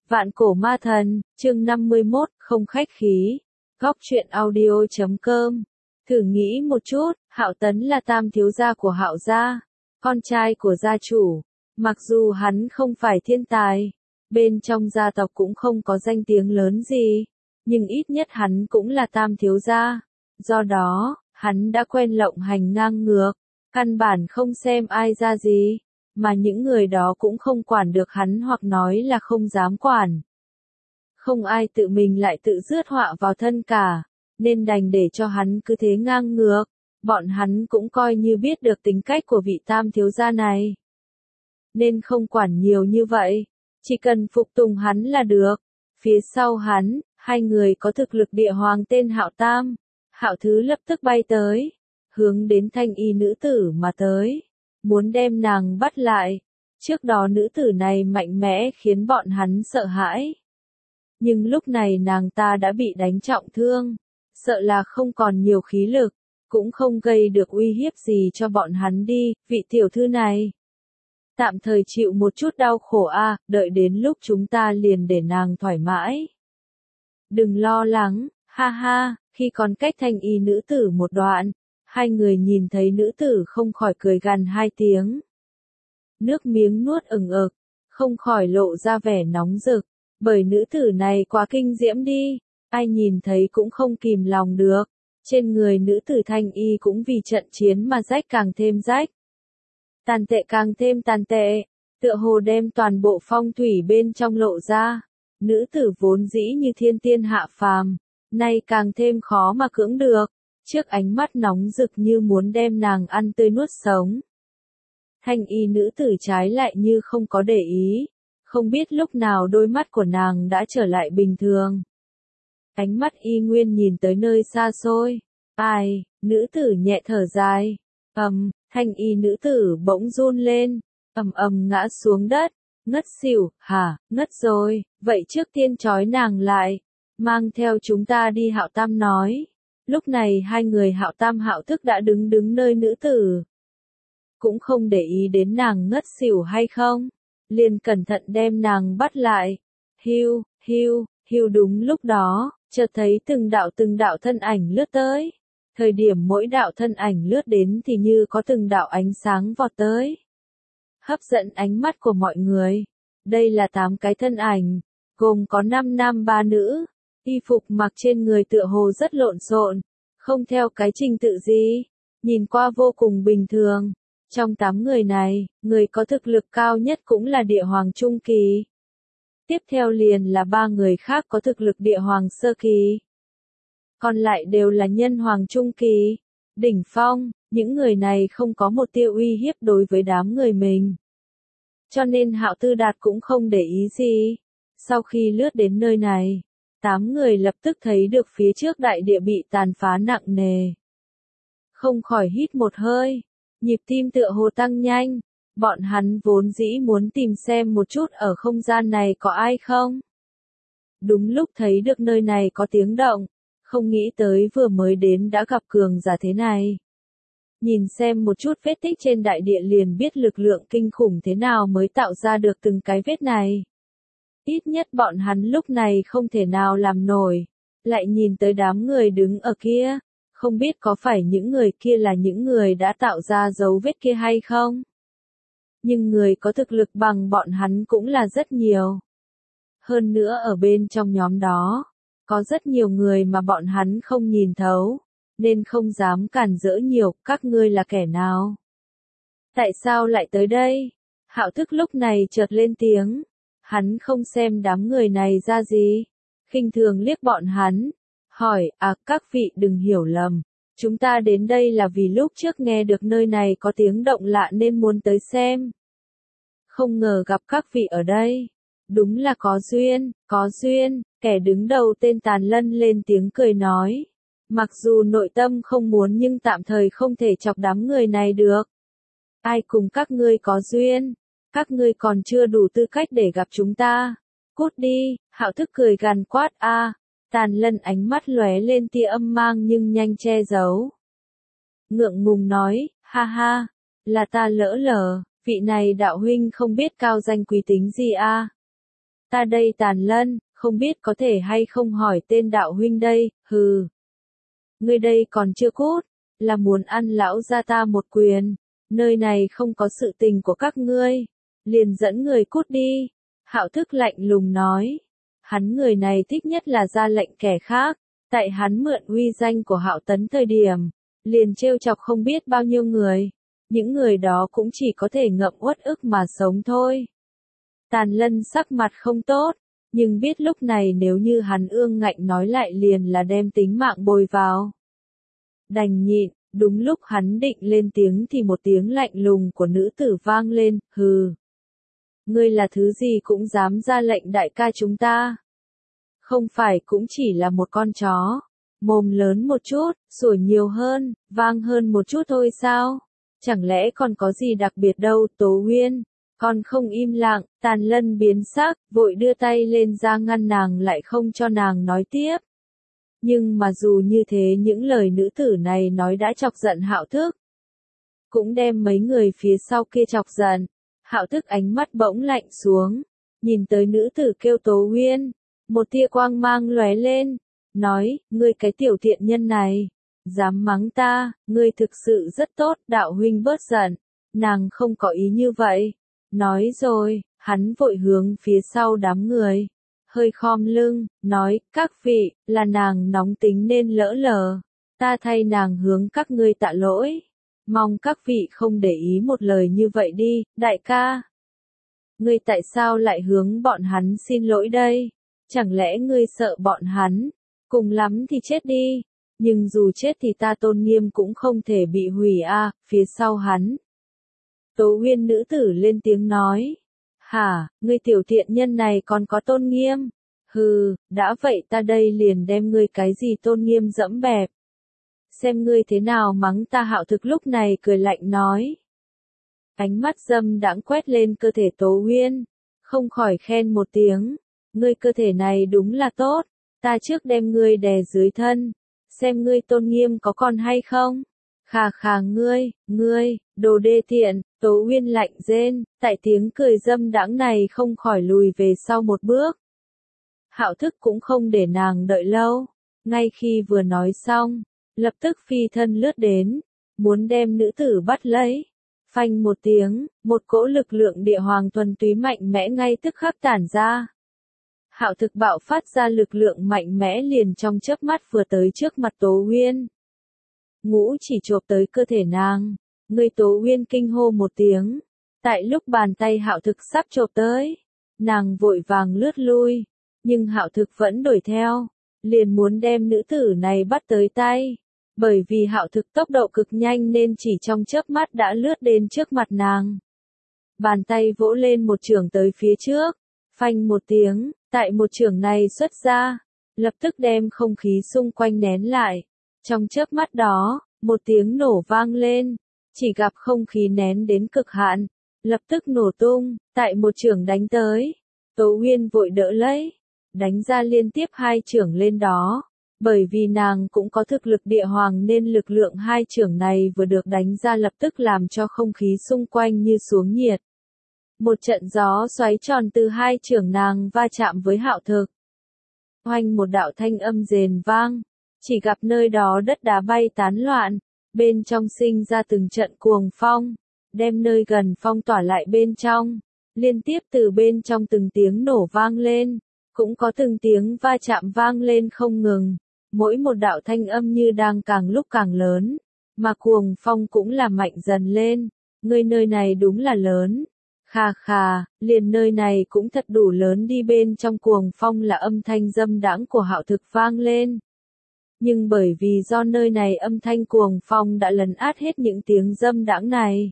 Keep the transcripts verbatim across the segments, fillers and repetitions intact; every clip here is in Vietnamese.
Vạn cổ ma thần, chương năm mươi mốt, không khách khí. Góc truyện audio chấm com. Thử nghĩ một chút, Hạo Tấn là tam thiếu gia của Hạo gia, con trai của gia chủ. Mặc dù hắn không phải thiên tài, bên trong gia tộc cũng không có danh tiếng lớn gì, nhưng ít nhất hắn cũng là tam thiếu gia. Do đó, hắn đã quen lộng hành ngang ngược, căn bản không xem ai ra gì, mà những người đó cũng không quản được hắn hoặc nói là không dám quản. Không ai tự mình lại tự rước họa vào thân cả, nên đành để cho hắn cứ thế ngang ngược. Bọn hắn cũng coi như biết được tính cách của vị tam thiếu gia này, nên không quản nhiều như vậy, chỉ cần phục tùng hắn là được. Phía sau hắn, hai người có thực lực địa hoàng tên Hạo Tam. Hạo Thứ lập tức bay tới, hướng đến thanh y nữ tử mà tới, muốn đem nàng bắt lại. Trước đó nữ tử này mạnh mẽ khiến bọn hắn sợ hãi, nhưng lúc này nàng ta đã bị đánh trọng thương, sợ là không còn nhiều khí lực, cũng không gây được uy hiếp gì cho bọn hắn đi. Vị tiểu thư này tạm thời chịu một chút đau khổ a, đợi đến lúc chúng ta liền để nàng thoải mái. Đừng lo lắng, ha ha. Khi còn cách thanh y nữ tử một đoạn, hai người nhìn thấy nữ tử không khỏi cười gằn hai tiếng. Nước miếng nuốt ửng ực, không khỏi lộ ra vẻ nóng rực, bởi nữ tử này quá kinh diễm đi, ai nhìn thấy cũng không kìm lòng được. Trên người nữ tử thanh y cũng vì trận chiến mà rách càng thêm rách. Tàn tệ càng thêm tàn tệ, tựa hồ đem toàn bộ phong thủy bên trong lộ ra. Nữ tử vốn dĩ như thiên tiên hạ phàm, nay càng thêm khó mà cưỡng được, trước ánh mắt nóng rực như muốn đem nàng ăn tươi nuốt sống. Thanh y nữ tử trái lại như không có để ý, không biết lúc nào đôi mắt của nàng đã trở lại bình thường. Ánh mắt y nguyên nhìn tới nơi xa xôi. Ai, nữ tử nhẹ thở dài, ầm, thanh y nữ tử bỗng run lên, ầm ầm ngã xuống đất, ngất xỉu. Hả, ngất rồi, vậy trước tiên trói nàng lại, mang theo chúng ta đi. Hạo Tam nói. Lúc này hai người Hạo Tam Hạo Thức đã đứng đứng nơi nữ tử, cũng không để ý đến nàng ngất xỉu hay không, liền cẩn thận đem nàng bắt lại. Hiu, hiu, hiu. Đúng lúc đó, chợt thấy từng đạo từng đạo thân ảnh lướt tới. Thời điểm mỗi đạo thân ảnh lướt đến thì như có từng đạo ánh sáng vọt tới, hấp dẫn ánh mắt của mọi người. Đây là tám cái thân ảnh, gồm có năm nam ba nữ, y phục mặc trên người tựa hồ rất lộn xộn, không theo cái trình tự gì, nhìn qua vô cùng bình thường. Trong tám người này, người có thực lực cao nhất cũng là địa hoàng trung kỳ. Tiếp theo liền là ba người khác có thực lực địa hoàng sơ kỳ. Còn lại đều là nhân hoàng trung kỳ, đỉnh phong. Những người này không có một tia uy hiếp đối với đám người mình, cho nên Hạo Tư Đạt cũng không để ý gì. Sau khi lướt đến nơi này, tám người lập tức thấy được phía trước đại địa bị tàn phá nặng nề, không khỏi hít một hơi, nhịp tim tựa hồ tăng nhanh. Bọn hắn vốn dĩ muốn tìm xem một chút ở không gian này có ai không. Đúng lúc thấy được nơi này có tiếng động, không nghĩ tới vừa mới đến đã gặp cường giả thế này. Nhìn xem một chút vết tích trên đại địa liền biết lực lượng kinh khủng thế nào mới tạo ra được từng cái vết này. Ít nhất bọn hắn lúc này không thể nào làm nổi. Lại nhìn tới đám người đứng ở kia, không biết có phải những người kia là những người đã tạo ra dấu vết kia hay không. Nhưng người có thực lực bằng bọn hắn cũng là rất nhiều. Hơn nữa ở bên trong nhóm đó, có rất nhiều người mà bọn hắn không nhìn thấu, nên không dám cản rỡ nhiều. Các ngươi là kẻ nào? Tại sao lại tới đây? Hạo Thức lúc này chợt lên tiếng. Hắn không xem đám người này ra gì, khinh thường liếc bọn hắn, hỏi, à các vị đừng hiểu lầm, chúng ta đến đây là vì lúc trước nghe được nơi này có tiếng động lạ nên muốn tới xem. Không ngờ gặp các vị ở đây, đúng là có duyên, có duyên. Kẻ đứng đầu tên Tàn Lân lên tiếng cười nói, mặc dù nội tâm không muốn nhưng tạm thời không thể chọc đám người này được. Ai cùng các ngươi có duyên? Các ngươi còn chưa đủ tư cách để gặp chúng ta. Cút đi. Hạo Thức cười gằn quát. A. Tàn Lân ánh mắt lóe lên tia âm mang nhưng nhanh che giấu. Ngượng ngùng nói, ha ha, là ta lỡ lờ, vị này đạo huynh không biết cao danh quý tính gì a? Ta đây Tàn Lân, không biết có thể hay không hỏi tên đạo huynh đây, hừ. Ngươi đây còn chưa cút, là muốn ăn lão gia ta một quyền, nơi này không có sự tình của các ngươi, liền dẫn người cút đi. Hạo Thức lạnh lùng nói, hắn người này thích nhất là ra lệnh kẻ khác, tại hắn mượn uy danh của Hạo Tấn thời điểm, liền trêu chọc không biết bao nhiêu người, những người đó cũng chỉ có thể ngậm uất ức mà sống thôi. Tàn Lân sắc mặt không tốt, nhưng biết lúc này nếu như hắn ương ngạnh nói lại liền là đem tính mạng bồi vào. Đành nhịn, đúng lúc hắn định lên tiếng thì một tiếng lạnh lùng của nữ tử vang lên, hừ. Ngươi là thứ gì cũng dám ra lệnh đại ca chúng ta. Không phải cũng chỉ là một con chó, mồm lớn một chút, sủa nhiều hơn, vang hơn một chút thôi sao? Chẳng lẽ còn có gì đặc biệt đâu, Tố Huyên? Còn không im lặng, Tàn Lân biến sắc, vội đưa tay lên ra ngăn nàng lại không cho nàng nói tiếp. Nhưng mà dù như thế những lời nữ tử này nói đã chọc giận Hạo Thức. Cũng đem mấy người phía sau kia chọc giận. Hạo Thức ánh mắt bỗng lạnh xuống, nhìn tới nữ tử kêu Tố Huyên, một tia quang mang lóe lên, nói, ngươi cái tiểu thiện nhân này, dám mắng ta, ngươi thực sự rất tốt, đạo huynh bớt giận, nàng không có ý như vậy. Nói rồi, hắn vội hướng phía sau đám người, hơi khom lưng, nói, các vị, là nàng nóng tính nên lỡ lờ, ta thay nàng hướng các ngươi tạ lỗi. Mong các vị không để ý một lời như vậy đi, đại ca. Ngươi tại sao lại hướng bọn hắn xin lỗi đây? Chẳng lẽ ngươi sợ bọn hắn? Cùng lắm thì chết đi. Nhưng dù chết thì ta tôn nghiêm cũng không thể bị hủy a. À, phía sau hắn. Tố Huyên nữ tử lên tiếng nói. Hả, ngươi tiểu thiện nhân này còn có tôn nghiêm? Hừ, đã vậy ta đây liền đem ngươi cái gì tôn nghiêm dẫm bẹp. Xem ngươi thế nào mắng ta. Hạo Thực lúc này cười lạnh nói. Ánh mắt dâm đãng quét lên cơ thể Tố Huyên, không khỏi khen một tiếng, ngươi cơ thể này đúng là tốt, ta trước đem ngươi đè dưới thân, xem ngươi tôn nghiêm có còn hay không. Khà khà ngươi, ngươi, đồ đê tiện, Tố Huyên lạnh rên, tại tiếng cười dâm đãng này không khỏi lùi về sau một bước. Hạo Thức cũng không để nàng đợi lâu, ngay khi vừa nói xong, lập tức phi thân lướt đến, muốn đem nữ tử bắt lấy. Phanh một tiếng, một cỗ lực lượng địa hoàng thuần túy mạnh mẽ ngay tức khắc tản ra. Hạo Thực bạo phát ra lực lượng mạnh mẽ liền trong chớp mắt vừa tới trước mặt Tố Huyên. Ngũ chỉ chộp tới cơ thể nàng, người Tố Huyên kinh hô một tiếng. Tại lúc bàn tay Hạo Thực sắp chộp tới, nàng vội vàng lướt lui, nhưng Hạo Thực vẫn đuổi theo, liền muốn đem nữ tử này bắt tới tay. Bởi vì Hạo Thực tốc độ cực nhanh nên chỉ trong chớp mắt đã lướt đến trước mặt nàng. Bàn tay vỗ lên một chưởng tới phía trước, phanh một tiếng, tại một chưởng này xuất ra, lập tức đem không khí xung quanh nén lại. Trong chớp mắt đó, một tiếng nổ vang lên, chỉ gặp không khí nén đến cực hạn, lập tức nổ tung, tại một chưởng đánh tới. Tố Huyên vội đỡ lấy, đánh ra liên tiếp hai chưởng lên đó. Bởi vì nàng cũng có thực lực địa hoàng nên lực lượng hai chưởng này vừa được đánh ra lập tức làm cho không khí xung quanh như xuống nhiệt. Một trận gió xoáy tròn từ hai chưởng nàng va chạm với Hạo Thực. Oanh một đạo thanh âm rền vang, chỉ gặp nơi đó đất đá bay tán loạn, bên trong sinh ra từng trận cuồng phong, đem nơi gần phong tỏa lại bên trong, liên tiếp từ bên trong từng tiếng nổ vang lên, cũng có từng tiếng va chạm vang lên không ngừng. Mỗi một đạo thanh âm như đang càng lúc càng lớn, mà cuồng phong cũng là mạnh dần lên, ngươi nơi này đúng là lớn. Khà khà, liền nơi này cũng thật đủ lớn đi. Bên trong cuồng phong là âm thanh dâm đãng của Hạo Thực vang lên. Nhưng bởi vì do nơi này âm thanh cuồng phong đã lấn át hết những tiếng dâm đãng này,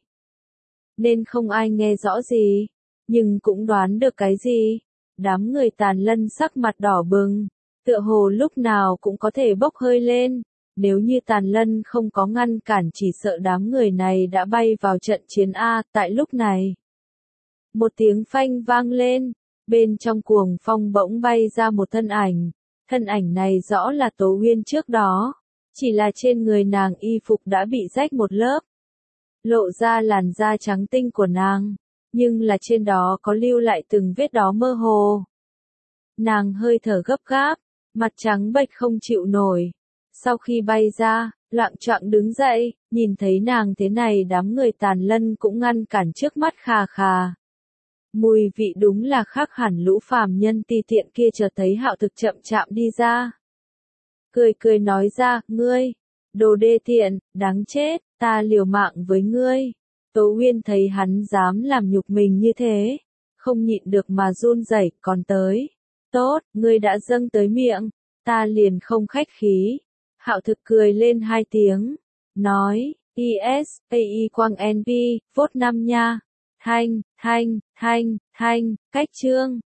nên không ai nghe rõ gì, nhưng cũng đoán được cái gì. Đám người Tàn Lân sắc mặt đỏ bừng. Tựa hồ lúc nào cũng có thể bốc hơi lên, nếu như Tàn Lân không có ngăn cản chỉ sợ đám người này đã bay vào trận chiến A. Tại lúc này, một tiếng phanh vang lên, bên trong cuồng phong bỗng bay ra một thân ảnh, thân ảnh này rõ là Tố Huyên trước đó, chỉ là trên người nàng y phục đã bị rách một lớp, lộ ra làn da trắng tinh của nàng, nhưng là trên đó có lưu lại từng vết đó mơ hồ. Nàng hơi thở gấp gáp, mặt trắng bệch không chịu nổi. Sau khi bay ra, loạng choạng đứng dậy, nhìn thấy nàng thế này đám người Tàn Lân cũng ngăn cản trước mắt khà khà. Mùi vị đúng là khác hẳn lũ phàm nhân ti tiện kia chợt thấy Hạo Thực chậm chạm đi ra. Cười cười nói ra, ngươi, đồ đê tiện, đáng chết, ta liều mạng với ngươi. Tố Uyên thấy hắn dám làm nhục mình như thế, không nhịn được mà run rẩy, còn tới. Tốt, ngươi đã dâng tới miệng, ta liền không khách khí. Hạo Thực cười lên hai tiếng, nói, i ét, a i quang en pê, vote năm nha. Thanh, thanh, thanh, thanh, cách chương.